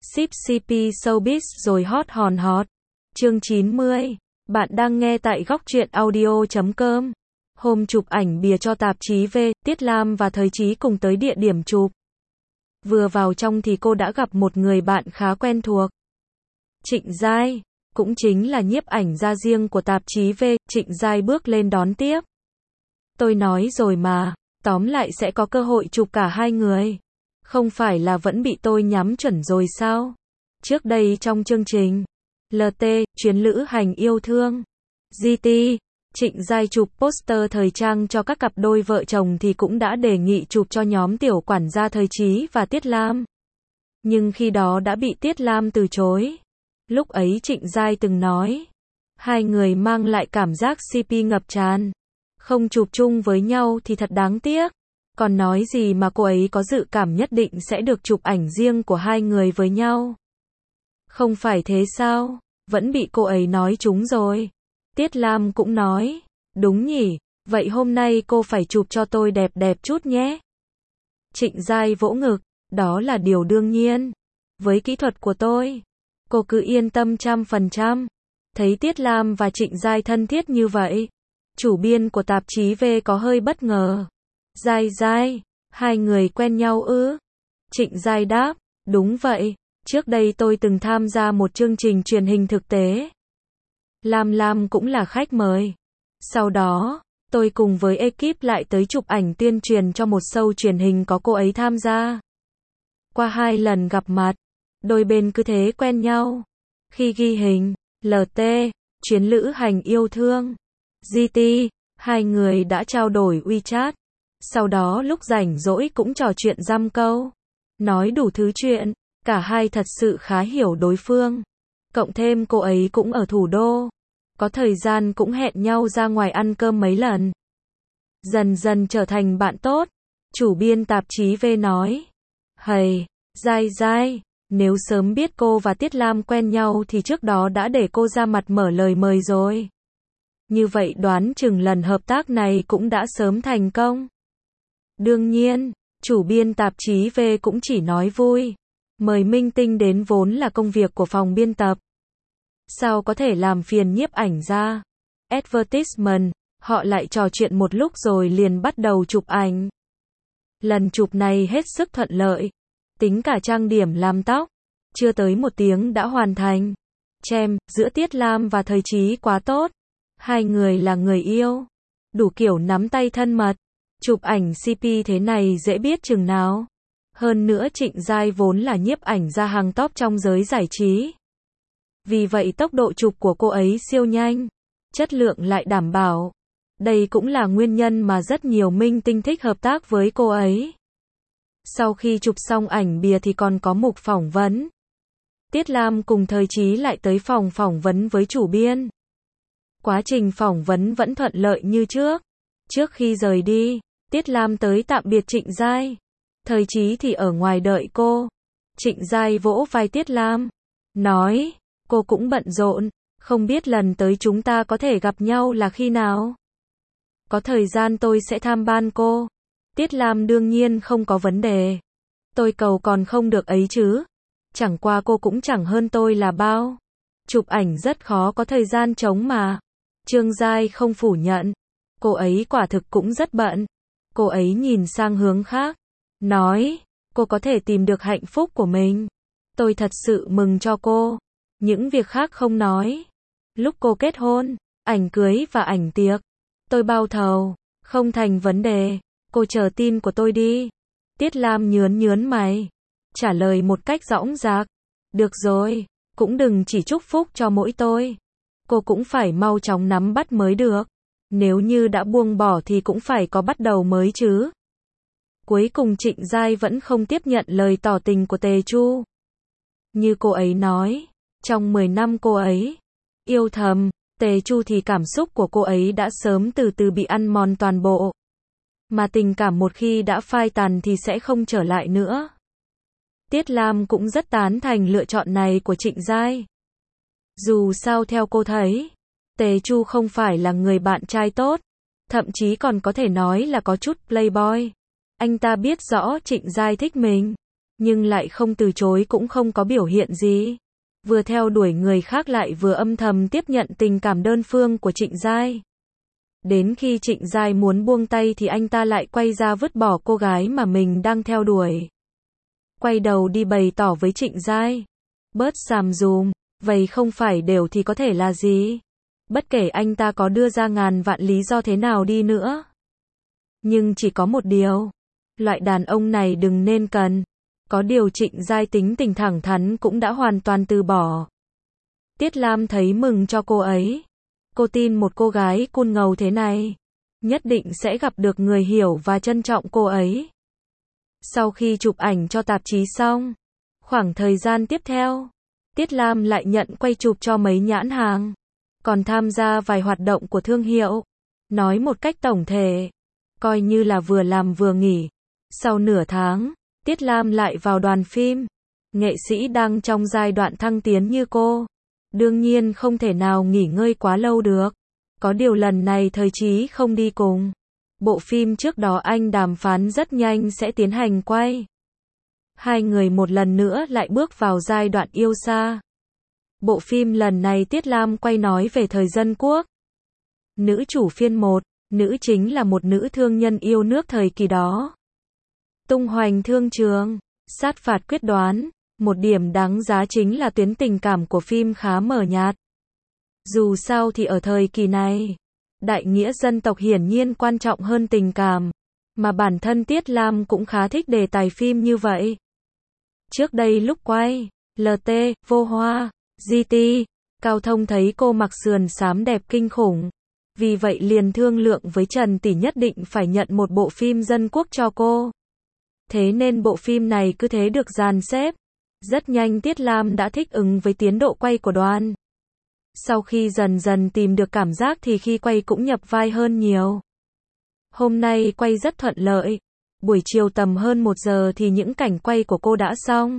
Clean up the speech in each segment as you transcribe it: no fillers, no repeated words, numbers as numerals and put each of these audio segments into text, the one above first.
Ship CP Showbiz rồi hot hòn hot. Chương 90. Bạn đang nghe tại góc truyện audio.com. Hôm chụp ảnh bìa cho tạp chí V, Tiết Lam và Thời Chí cùng tới địa điểm chụp. Vừa vào trong thì cô đã gặp một người bạn khá quen thuộc. Trịnh Giai, cũng chính là nhiếp ảnh gia riêng của tạp chí V. Trịnh Giai bước lên đón tiếp. Tôi nói rồi mà, tóm lại sẽ có cơ hội chụp cả hai người. Không phải là vẫn bị tôi nhắm chuẩn rồi sao? Trước đây trong chương trình LT, chuyến lữ hành yêu thương, GT, Trịnh Giai chụp poster thời trang cho các cặp đôi vợ chồng thì cũng đã đề nghị chụp cho nhóm tiểu quản gia Thời Chí và Tiết Lam. Nhưng khi đó đã bị Tiết Lam từ chối. Lúc ấy Trịnh Giai từng nói, hai người mang lại cảm giác CP ngập tràn. Không chụp chung với nhau thì thật đáng tiếc. Còn nói gì mà cô ấy có dự cảm nhất định sẽ được chụp ảnh riêng của hai người với nhau. Không phải thế sao? Vẫn bị cô ấy nói trúng rồi. Tiết Lam cũng nói, đúng nhỉ, vậy hôm nay cô phải chụp cho tôi đẹp đẹp chút nhé. Trịnh Giai vỗ ngực, đó là điều đương nhiên. Với kỹ thuật của tôi, cô cứ yên tâm 100%. Thấy Tiết Lam và Trịnh Giai thân thiết như vậy, chủ biên của tạp chí V có hơi bất ngờ. Giai, hai người quen nhau ư? Trịnh Giai đáp, đúng vậy, trước đây tôi từng tham gia một chương trình truyền hình thực tế. Lam cũng là khách mời. Sau đó, tôi cùng với ekip lại tới chụp ảnh tuyên truyền cho một show truyền hình có cô ấy tham gia. Qua 2 lần gặp mặt, đôi bên cứ thế quen nhau. Khi ghi hình, LT, chuyến lữ hành yêu thương, GT, hai người đã trao đổi WeChat. Sau đó lúc rảnh rỗi cũng trò chuyện dăm câu. Nói đủ thứ chuyện, cả hai thật sự khá hiểu đối phương. Cộng thêm cô ấy cũng ở thủ đô. Có thời gian cũng hẹn nhau ra ngoài ăn cơm mấy lần. Dần dần trở thành bạn tốt. Chủ biên tạp chí V nói, hầy, Giai, nếu sớm biết cô và Tiết Lam quen nhau thì trước đó đã để cô ra mặt mở lời mời rồi. Như vậy đoán chừng lần hợp tác này cũng đã sớm thành công. Đương nhiên, chủ biên tạp chí V cũng chỉ nói vui. Mời minh tinh đến vốn là công việc của phòng biên tập. Sao có thể làm phiền nhiếp ảnh ra? Advertisement, họ lại trò chuyện một lúc rồi liền bắt đầu chụp ảnh. Lần chụp này hết sức thuận lợi. Tính cả trang điểm làm tóc, chưa tới 1 tiếng đã hoàn thành. Chem, giữa Tiết Lam và Thời Chí quá tốt. Hai người là người yêu. Đủ kiểu nắm tay thân mật. Chụp ảnh CP thế này dễ biết chừng nào. Hơn nữa Trịnh Giai vốn là nhiếp ảnh gia hàng top trong giới giải trí. Vì vậy tốc độ chụp của cô ấy siêu nhanh. Chất lượng lại đảm bảo. Đây cũng là nguyên nhân mà rất nhiều minh tinh thích hợp tác với cô ấy. Sau khi chụp xong ảnh bìa thì còn có mục phỏng vấn. Tiết Lam cùng Thời Chí lại tới phòng phỏng vấn với chủ biên. Quá trình phỏng vấn vẫn thuận lợi như trước. Trước khi rời đi, Tiết Lam tới tạm biệt Trịnh Giai. Thời Chí thì ở ngoài đợi cô. Trịnh Giai vỗ vai Tiết Lam, nói, cô cũng bận rộn, không biết lần tới chúng ta có thể gặp nhau là khi nào. Có thời gian tôi sẽ tham ban cô. Tiết Lam đương nhiên không có vấn đề. Tôi cầu còn không được ấy chứ. Chẳng qua cô cũng chẳng hơn tôi là bao. Chụp ảnh rất khó có thời gian trống mà. Trương Giai không phủ nhận. Cô ấy quả thực cũng rất bận. Cô ấy nhìn sang hướng khác. Nói, cô có thể tìm được hạnh phúc của mình. Tôi thật sự mừng cho cô. Những việc khác không nói. Lúc cô kết hôn, ảnh cưới và ảnh tiệc, tôi bao thầu, không thành vấn đề. Cô chờ tin của tôi đi. Tiết Lam nhớn mày. Trả lời một cách dõng dạc. Được rồi, cũng đừng chỉ chúc phúc cho mỗi tôi. Cô cũng phải mau chóng nắm bắt mới được. Nếu như đã buông bỏ thì cũng phải có bắt đầu mới chứ. Cuối cùng Trịnh Giai vẫn không tiếp nhận lời tỏ tình của Tề Chu. Như cô ấy nói, trong 10 năm cô ấy yêu thầm Tề Chu thì cảm xúc của cô ấy đã sớm từ từ bị ăn mòn toàn bộ. Mà tình cảm một khi đã phai tàn thì sẽ không trở lại nữa. Tiết Lam cũng rất tán thành lựa chọn này của Trịnh Giai. Dù sao theo cô thấy, Tề Chu không phải là người bạn trai tốt, thậm chí còn có thể nói là có chút playboy. Anh ta biết rõ Trịnh Giai thích mình, nhưng lại không từ chối cũng không có biểu hiện gì. Vừa theo đuổi người khác lại vừa âm thầm tiếp nhận tình cảm đơn phương của Trịnh Giai. Đến khi Trịnh Giai muốn buông tay thì anh ta lại quay ra vứt bỏ cô gái mà mình đang theo đuổi. Quay đầu đi bày tỏ với Trịnh Giai. Bớt xàm dùm, vậy không phải đều thì có thể là gì? Bất kể anh ta có đưa ra ngàn vạn lý do thế nào đi nữa. Nhưng chỉ có một điều. Loại đàn ông này đừng nên cần. Có điều Trịnh Giai tính tình thẳng thắn cũng đã hoàn toàn từ bỏ. Tiết Lam thấy mừng cho cô ấy. Cô tin một cô gái cool ngầu thế này nhất định sẽ gặp được người hiểu và trân trọng cô ấy. Sau khi chụp ảnh cho tạp chí xong, khoảng thời gian tiếp theo, Tiết Lam lại nhận quay chụp cho mấy nhãn hàng, còn tham gia vài hoạt động của thương hiệu. Nói một cách tổng thể, coi như là vừa làm vừa nghỉ. Sau nửa tháng, Tiết Lam lại vào đoàn phim. Nghệ sĩ đang trong giai đoạn thăng tiến như cô, đương nhiên không thể nào nghỉ ngơi quá lâu được. Có điều lần này Thời Chí không đi cùng. Bộ phim trước đó anh đàm phán rất nhanh sẽ tiến hành quay. Hai người một lần nữa lại bước vào giai đoạn yêu xa. Bộ phim lần này Tiết Lam quay nói về thời Dân Quốc. Nữ chủ phiên 1, nữ chính là một nữ thương nhân yêu nước thời kỳ đó. Tung hoành thương trường, sát phạt quyết đoán. Một điểm đáng giá chính là tuyến tình cảm của phim khá mờ nhạt. Dù sao thì ở thời kỳ này, đại nghĩa dân tộc hiển nhiên quan trọng hơn tình cảm, mà bản thân Tiết Lam cũng khá thích đề tài phim như vậy. Trước đây lúc quay, LT, Vô Hoa, GT, Cao Thông thấy cô mặc sườn xám đẹp kinh khủng. Vì vậy liền thương lượng với Trần Tỷ nhất định phải nhận một bộ phim Dân Quốc cho cô. Thế nên bộ phim này cứ thế được dàn xếp. Rất nhanh Tiết Lam đã thích ứng với tiến độ quay của đoàn. Sau khi dần dần tìm được cảm giác thì khi quay cũng nhập vai hơn nhiều. Hôm nay quay rất thuận lợi. Buổi chiều tầm hơn 1 giờ thì những cảnh quay của cô đã xong.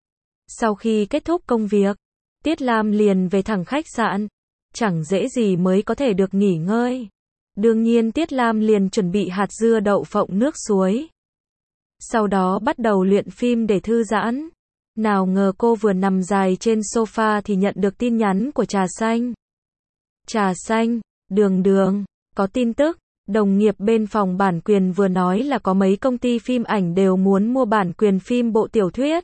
Sau khi kết thúc công việc, Tiết Lam liền về thẳng khách sạn. Chẳng dễ gì mới có thể được nghỉ ngơi. Đương nhiên Tiết Lam liền chuẩn bị hạt dưa đậu phộng nước suối. Sau đó bắt đầu luyện phim để thư giãn. Nào ngờ cô vừa nằm dài trên sofa thì nhận được tin nhắn của Trà Xanh. Trà Xanh, Đường, có tin tức, đồng nghiệp bên phòng bản quyền vừa nói là có mấy công ty phim ảnh đều muốn mua bản quyền phim bộ tiểu thuyết.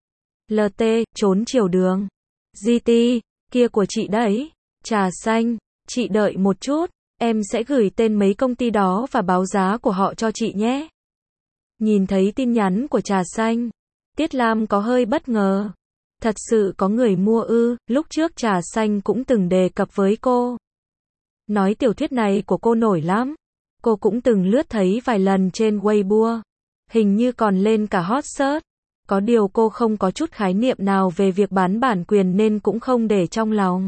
LT, Trốn chiều đường. GT, kia của chị đấy. Trà Xanh, chị đợi một chút, em sẽ gửi tên mấy công ty đó và báo giá của họ cho chị nhé. Nhìn thấy tin nhắn của Trà Xanh, Tiết Lam có hơi bất ngờ. Thật sự có người mua ư? Lúc trước Trà Xanh cũng từng đề cập với cô. Nói tiểu thuyết này của cô nổi lắm. Cô cũng từng lướt thấy vài lần trên Weibo. Hình như còn lên cả hot search. Có điều cô không có chút khái niệm nào về việc bán bản quyền nên cũng không để trong lòng.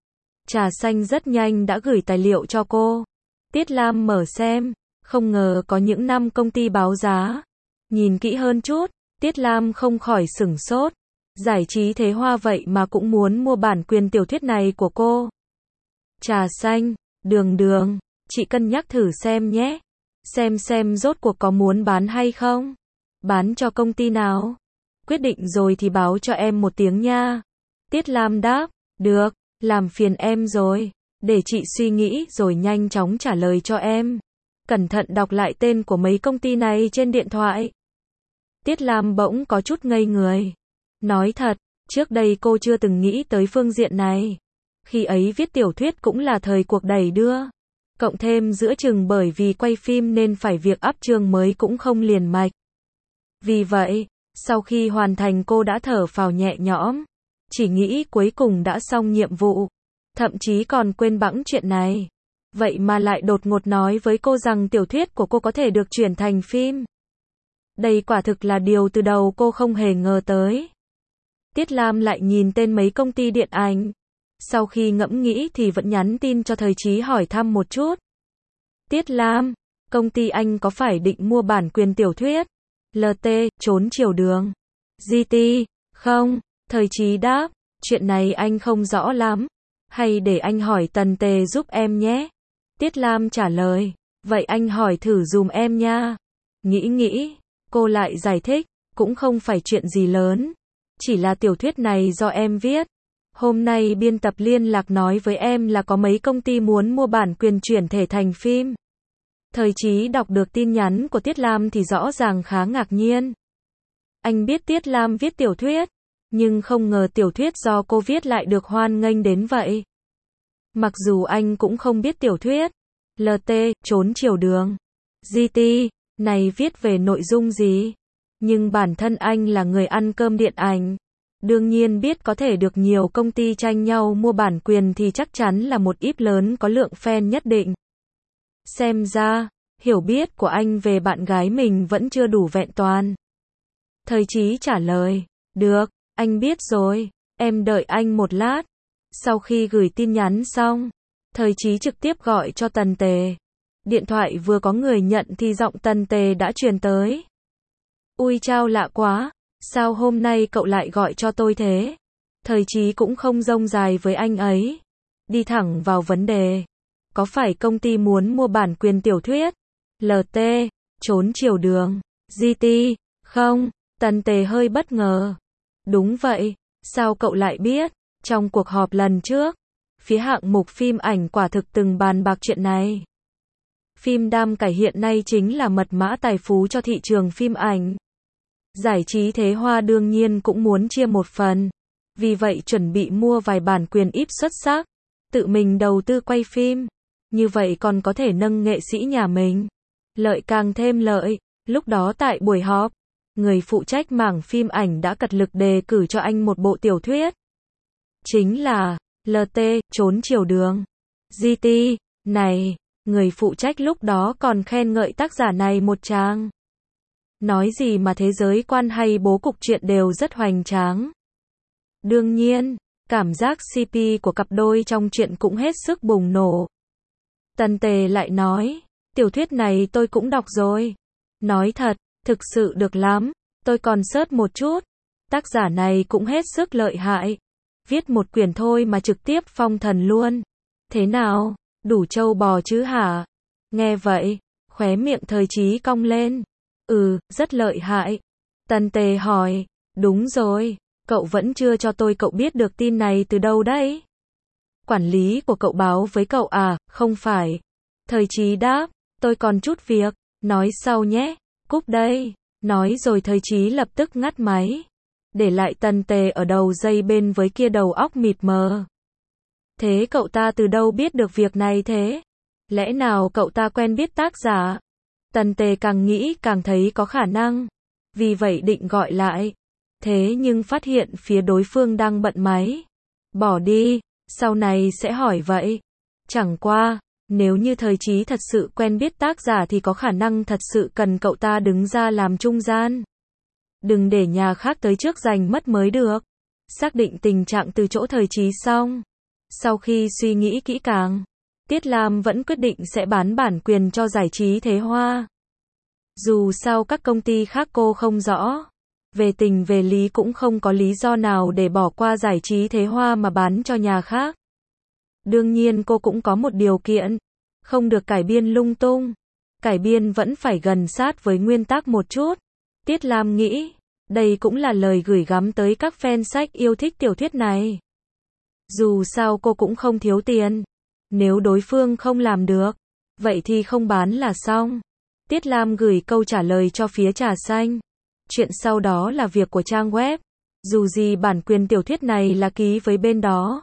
Trà Xanh rất nhanh đã gửi tài liệu cho cô. Tiết Lam mở xem. Không ngờ có những năm công ty báo giá. Nhìn kỹ hơn chút, Tiết Lam không khỏi sửng sốt. Giải trí Thế Hoa vậy mà cũng muốn mua bản quyền tiểu thuyết này của cô. Trà Xanh, Đường, chị cân nhắc thử xem nhé. Xem rốt cuộc có muốn bán hay không? Bán cho công ty nào? Quyết định rồi thì báo cho em một tiếng nha. Tiết Lam đáp, được, làm phiền em rồi. Để chị suy nghĩ rồi nhanh chóng trả lời cho em. Cẩn thận đọc lại tên của mấy công ty này trên điện thoại. Tiết Lam bỗng có chút ngây người. Nói thật, trước đây cô chưa từng nghĩ tới phương diện này. Khi ấy viết tiểu thuyết cũng là thời cuộc đẩy đưa. Cộng thêm giữa chừng bởi vì quay phim nên phải việc up chương mới cũng không liền mạch. Vì vậy, sau khi hoàn thành cô đã thở phào nhẹ nhõm. Chỉ nghĩ cuối cùng đã xong nhiệm vụ. Thậm chí còn quên bẵng chuyện này. Vậy mà lại đột ngột nói với cô rằng tiểu thuyết của cô có thể được chuyển thành phim. Đây quả thực là điều từ đầu cô không hề ngờ tới. Tiết Lam lại nhìn tên mấy công ty điện ảnh. Sau khi ngẫm nghĩ thì vẫn nhắn tin cho Thời Chí hỏi thăm một chút. Tiết Lam, công ty anh có phải định mua bản quyền tiểu thuyết LT, Trốn chiều đường, GT, không? Thời Chí đáp, chuyện này anh không rõ lắm. Hay để anh hỏi Tần Tề giúp em nhé. Tiết Lam trả lời, vậy anh hỏi thử dùm em nha. Nghĩ, cô lại giải thích, cũng không phải chuyện gì lớn. Chỉ là tiểu thuyết này do em viết. Hôm nay biên tập liên lạc nói với em là có mấy công ty muốn mua bản quyền chuyển thể thành phim. Thời Chí đọc được tin nhắn của Tiết Lam thì rõ ràng khá ngạc nhiên. Anh biết Tiết Lam viết tiểu thuyết, nhưng không ngờ tiểu thuyết do cô viết lại được hoan nghênh đến vậy. Mặc dù anh cũng không biết tiểu thuyết LT, Trốn chiều đường, GT, này viết về nội dung gì, nhưng bản thân anh là người ăn cơm điện ảnh. Đương nhiên biết có thể được nhiều công ty tranh nhau mua bản quyền thì chắc chắn là một íp lớn có lượng fan nhất định. Xem ra, hiểu biết của anh về bạn gái mình vẫn chưa đủ vẹn toàn. Thời Chí trả lời, được, anh biết rồi, em đợi anh một lát. Sau khi gửi tin nhắn xong, Thời Chí trực tiếp gọi cho Tần Tề. Điện thoại vừa có người nhận thì giọng Tần Tề đã truyền tới. Ui chao lạ quá, sao hôm nay cậu lại gọi cho tôi thế? Thời Chí cũng không rông dài với anh ấy. Đi thẳng vào vấn đề. Có phải công ty muốn mua bản quyền tiểu thuyết LT, Trốn chiều đường, GT, không? Tần Tề hơi bất ngờ. Đúng vậy, sao cậu lại biết? Trong cuộc họp lần trước, phía hạng mục phim ảnh quả thực từng bàn bạc chuyện này. Phim Đam Cải hiện nay chính là mật mã tài phú cho thị trường phim ảnh. Giải trí Thế Hoa đương nhiên cũng muốn chia một phần. Vì vậy chuẩn bị mua vài bản quyền íp xuất sắc. Tự mình đầu tư quay phim. Như vậy còn có thể nâng nghệ sĩ nhà mình. Lợi càng thêm lợi. Lúc đó tại buổi họp, người phụ trách mảng phim ảnh đã cật lực đề cử cho anh một bộ tiểu thuyết. Chính là LT, Trốn chiều đường, GT, này, người phụ trách lúc đó còn khen ngợi tác giả này một tràng. Nói gì mà thế giới quan hay bố cục truyện đều rất hoành tráng. Đương nhiên, cảm giác CP của cặp đôi trong truyện cũng hết sức bùng nổ. Tần Tề lại nói, tiểu thuyết này tôi cũng đọc rồi. Nói thật, thực sự được lắm, tôi còn search một chút. Tác giả này cũng hết sức lợi hại. Viết một quyển thôi mà trực tiếp phong thần luôn. Thế nào, đủ trâu bò chứ hả? Nghe vậy, khóe miệng Thời Chí cong lên. Rất lợi hại. Tần Tề hỏi, đúng rồi, cậu vẫn chưa cho cậu biết được tin này từ đâu đấy? Quản lý của cậu báo với cậu à? Không phải. Thời Chí đáp, tôi còn chút việc, nói sau nhé, cúp đây. Nói rồi Thời Chí lập tức ngắt máy. Để lại Tần Tề ở đầu dây bên với kia đầu óc mịt mờ. Thế cậu ta từ đâu biết được việc này thế? Lẽ nào cậu ta quen biết tác giả? Tần Tề càng nghĩ càng thấy có khả năng. Vì vậy định gọi lại. Thế nhưng phát hiện phía đối phương đang bận máy. Bỏ đi, sau này sẽ hỏi vậy. Chẳng qua, nếu như Thời Chí thật sự quen biết tác giả thì có khả năng thật sự cần cậu ta đứng ra làm trung gian. Đừng để nhà khác tới trước giành mất mới được. Xác định tình trạng từ chỗ Thời Chí xong. Sau khi suy nghĩ kỹ càng, Tiết Lam vẫn quyết định sẽ bán bản quyền cho giải trí Thế Hoa. Dù sao các công ty khác cô không rõ. Về tình về lý cũng không có lý do nào để bỏ qua giải trí Thế Hoa mà bán cho nhà khác. Đương nhiên cô cũng có một điều kiện. Không được cải biên lung tung. Cải biên vẫn phải gần sát với nguyên tắc một chút. Tiết Lam nghĩ, đây cũng là lời gửi gắm tới các fan sách yêu thích tiểu thuyết này. Dù sao cô cũng không thiếu tiền. Nếu đối phương không làm được, vậy thì không bán là xong. Tiết Lam gửi câu trả lời cho phía Trà Xanh. Chuyện sau đó là việc của trang web. Dù gì bản quyền tiểu thuyết này là ký với bên đó.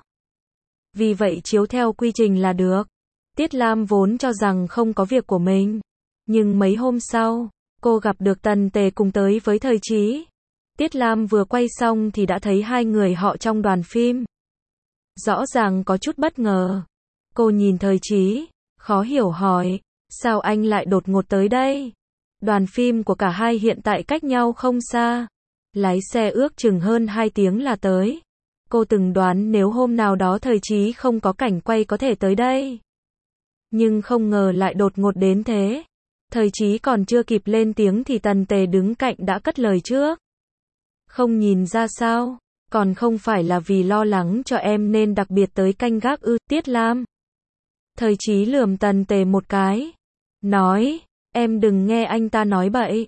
Vì vậy chiếu theo quy trình là được. Tiết Lam vốn cho rằng không có việc của mình. Nhưng mấy hôm sau, cô gặp được Tần Tề cùng tới với Thời Chí. Tiết Lam vừa quay xong thì đã thấy hai người họ trong đoàn phim. Rõ ràng có chút bất ngờ. Cô nhìn Thời Chí, khó hiểu hỏi, sao anh lại đột ngột tới đây? Đoàn phim của cả hai hiện tại cách nhau không xa. Lái xe ước chừng hơn 2 tiếng là tới. Cô từng đoán nếu hôm nào đó Thời Chí không có cảnh quay có thể tới đây. Nhưng không ngờ lại đột ngột đến thế. Thời Chí còn chưa kịp lên tiếng thì Tần Tề đứng cạnh đã cất lời trước. Không nhìn ra sao? Còn không phải là vì lo lắng cho em nên đặc biệt tới canh gác ư? Tiết Lam. Thời Chí lườm Tần Tề một cái. Nói, em đừng nghe anh ta nói bậy.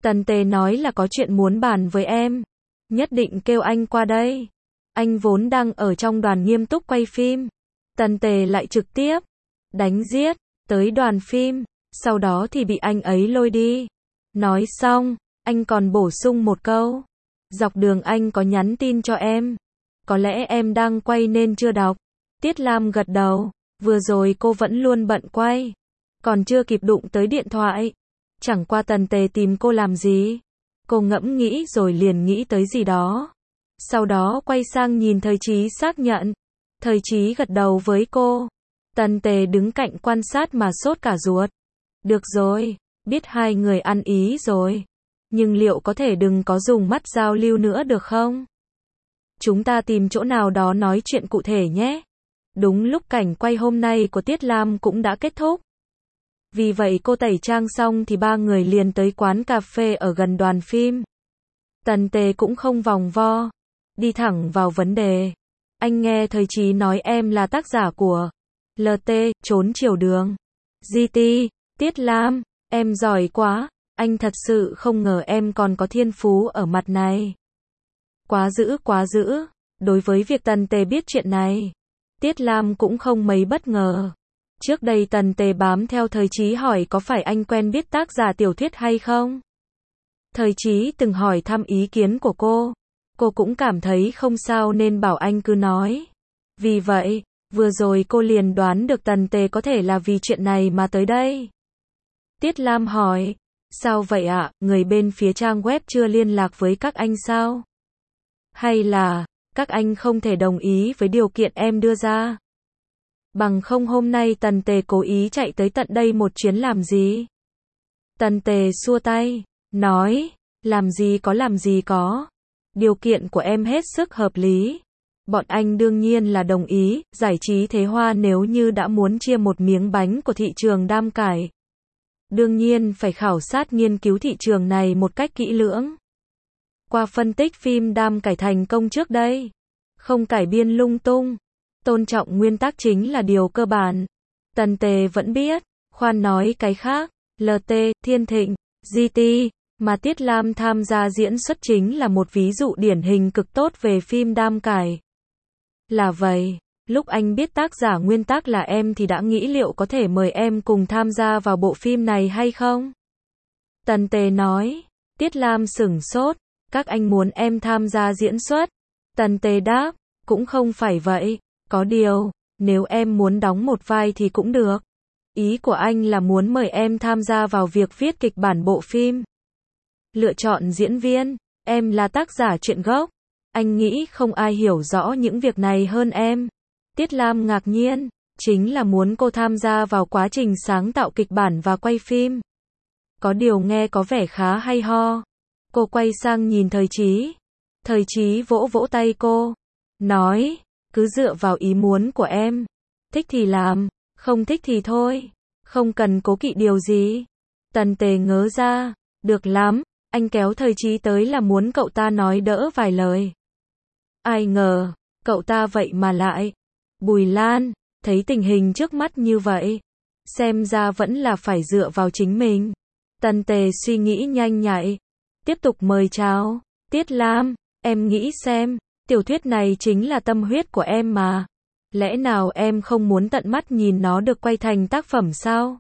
Tần Tề nói là có chuyện muốn bàn với em. Nhất định kêu anh qua đây. Anh vốn đang ở trong đoàn nghiêm túc quay phim. Tần Tề lại trực tiếp đánh giết tới đoàn phim, sau đó thì bị anh ấy lôi đi. Nói xong, anh còn bổ sung một câu. Dọc đường anh có nhắn tin cho em. Có lẽ em đang quay nên chưa đọc. Tiết Lam gật đầu. Vừa rồi cô vẫn luôn bận quay. Còn chưa kịp đụng tới điện thoại. Chẳng qua Tần Tề tìm cô làm gì. Cô ngẫm nghĩ rồi liền nghĩ tới gì đó. Sau đó quay sang nhìn Thời Chí xác nhận. Thời Chí gật đầu với cô. Tần Tề đứng cạnh quan sát mà sốt cả ruột. Được rồi, biết hai người ăn ý rồi. Nhưng liệu có thể đừng có dùng mắt giao lưu nữa được không? Chúng ta tìm chỗ nào đó nói chuyện cụ thể nhé. Đúng lúc cảnh quay hôm nay của Tiết Lam cũng đã kết thúc. Vì vậy cô tẩy trang xong thì ba người liền tới quán cà phê ở gần đoàn phim. Tần Tề cũng không vòng vo. Đi thẳng vào vấn đề. Anh nghe Thời Chí nói em là tác giả của LT, Trốn Chiều Đường. GT, Tiết Lam, em giỏi quá. Anh thật sự không ngờ em còn có thiên phú ở mặt này. Quá dữ quá dữ. Đối với việc Tần Tề biết chuyện này, Tiết Lam cũng không mấy bất ngờ. Trước đây Tần Tề bám theo Thời Chí hỏi có phải anh quen biết tác giả tiểu thuyết hay không. Thời Chí từng hỏi thăm ý kiến của cô. Cô cũng cảm thấy không sao nên bảo anh cứ nói. Vì vậy, vừa rồi cô liền đoán được Tần Tề có thể là vì chuyện này mà tới đây. Tiết Lam hỏi, sao vậy ạ, người bên phía trang web chưa liên lạc với các anh sao? Hay là, các anh không thể đồng ý với điều kiện em đưa ra? Bằng không hôm nay Tần Tề cố ý chạy tới tận đây một chuyến làm gì? Tần Tề xua tay, nói, làm gì có. Điều kiện của em hết sức hợp lý. Bọn anh đương nhiên là đồng ý. Giải trí Thế Hoa nếu như đã muốn chia một miếng bánh của thị trường đam cải, đương nhiên phải khảo sát nghiên cứu thị trường này một cách kỹ lưỡng. Qua phân tích phim đam cải thành công trước đây, không cải biên lung tung, tôn trọng nguyên tắc chính là điều cơ bản. Tần Tề vẫn biết, khoan nói cái khác, LT, Thiên Thịnh, GT, mà Tiết Lam tham gia diễn xuất chính là một ví dụ điển hình cực tốt về phim đam cải. Là vậy, lúc anh biết tác giả nguyên tác là em thì đã nghĩ liệu có thể mời em cùng tham gia vào bộ phim này hay không? Tần Tề nói. Tiết Lam sửng sốt, các anh muốn em tham gia diễn xuất. Tần Tề đáp, cũng không phải vậy, có điều, nếu em muốn đóng một vai thì cũng được. Ý của anh là muốn mời em tham gia vào việc viết kịch bản bộ phim. Lựa chọn diễn viên, em là tác giả truyện gốc. Anh nghĩ không ai hiểu rõ những việc này hơn em. Tiết Lam ngạc nhiên, chính là muốn cô tham gia vào quá trình sáng tạo kịch bản và quay phim. Có điều nghe có vẻ khá hay ho. Cô quay sang nhìn Thời Chí. Thời Chí vỗ vỗ tay cô, nói, cứ dựa vào ý muốn của em. Thích thì làm, không thích thì thôi. Không cần cố kỵ điều gì. Tần Tề ngớ ra, được lắm, anh kéo Thời Chí tới là muốn cậu ta nói đỡ vài lời. Ai ngờ, cậu ta vậy mà lại. Bùi Lan, thấy tình hình trước mắt như vậy, xem ra vẫn là phải dựa vào chính mình. Tần Tề suy nghĩ nhanh nhạy. Tiếp tục mời chào. Tiết Lam, em nghĩ xem, tiểu thuyết này chính là tâm huyết của em mà. Lẽ nào em không muốn tận mắt nhìn nó được quay thành tác phẩm sao?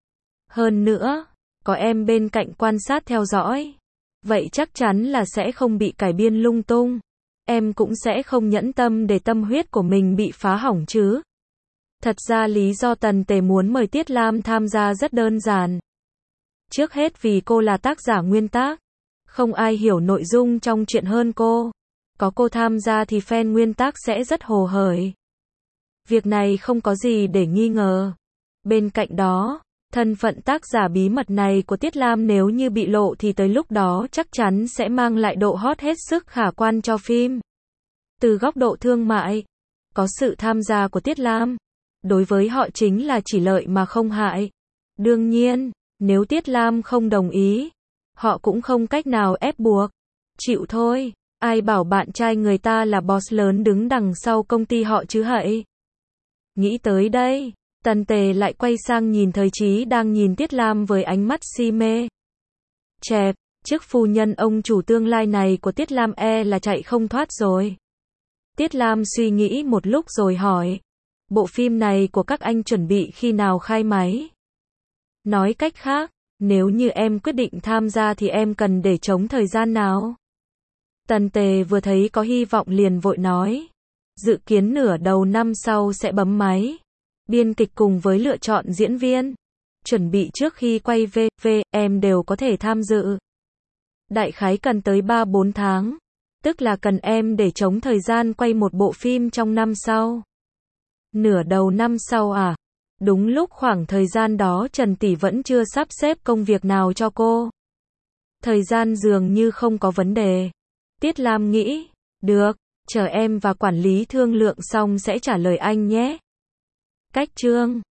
Hơn nữa, có em bên cạnh quan sát theo dõi, vậy chắc chắn là sẽ không bị cải biên lung tung. Em cũng sẽ không nhẫn tâm để tâm huyết của mình bị phá hỏng chứ. Thật ra lý do Tần Tề muốn mời Tiết Lam tham gia rất đơn giản. Trước hết vì cô là tác giả nguyên tác. Không ai hiểu nội dung trong truyện hơn cô. Có cô tham gia thì fan nguyên tác sẽ rất hồ hởi. Việc này không có gì để nghi ngờ. Bên cạnh đó, thân phận tác giả bí mật này của Tiết Lam nếu như bị lộ thì tới lúc đó chắc chắn sẽ mang lại độ hot hết sức khả quan cho phim. Từ góc độ thương mại, có sự tham gia của Tiết Lam, đối với họ chính là chỉ lợi mà không hại. Đương nhiên, nếu Tiết Lam không đồng ý, họ cũng không cách nào ép buộc. Chịu thôi, ai bảo bạn trai người ta là boss lớn đứng đằng sau công ty họ chứ hậy. Nghĩ tới đây, Tần Tề lại quay sang nhìn Thời Chí đang nhìn Tiết Lam với ánh mắt si mê. Chẹp, Chức phu nhân ông chủ tương lai này của Tiết Lam là chạy không thoát rồi. Tiết Lam suy nghĩ một lúc rồi hỏi. Bộ phim này của các anh chuẩn bị khi nào khai máy? Nói cách khác, nếu như em quyết định tham gia thì em cần để trống thời gian nào? Tần Tề vừa thấy có hy vọng liền vội nói. Dự kiến nửa đầu năm sau sẽ bấm máy. Biên kịch cùng với lựa chọn diễn viên. Chuẩn bị trước khi quay em đều có thể tham dự. Đại khái cần tới 3-4 tháng. Tức là cần em để trống thời gian quay một bộ phim trong năm sau. Nửa đầu năm sau à? Đúng lúc khoảng thời gian đó Trần Tỷ vẫn chưa sắp xếp công việc nào cho cô. Thời gian dường như không có vấn đề. Tiết Lam nghĩ, được, chờ em và quản lý thương lượng xong sẽ trả lời anh nhé. Cách chương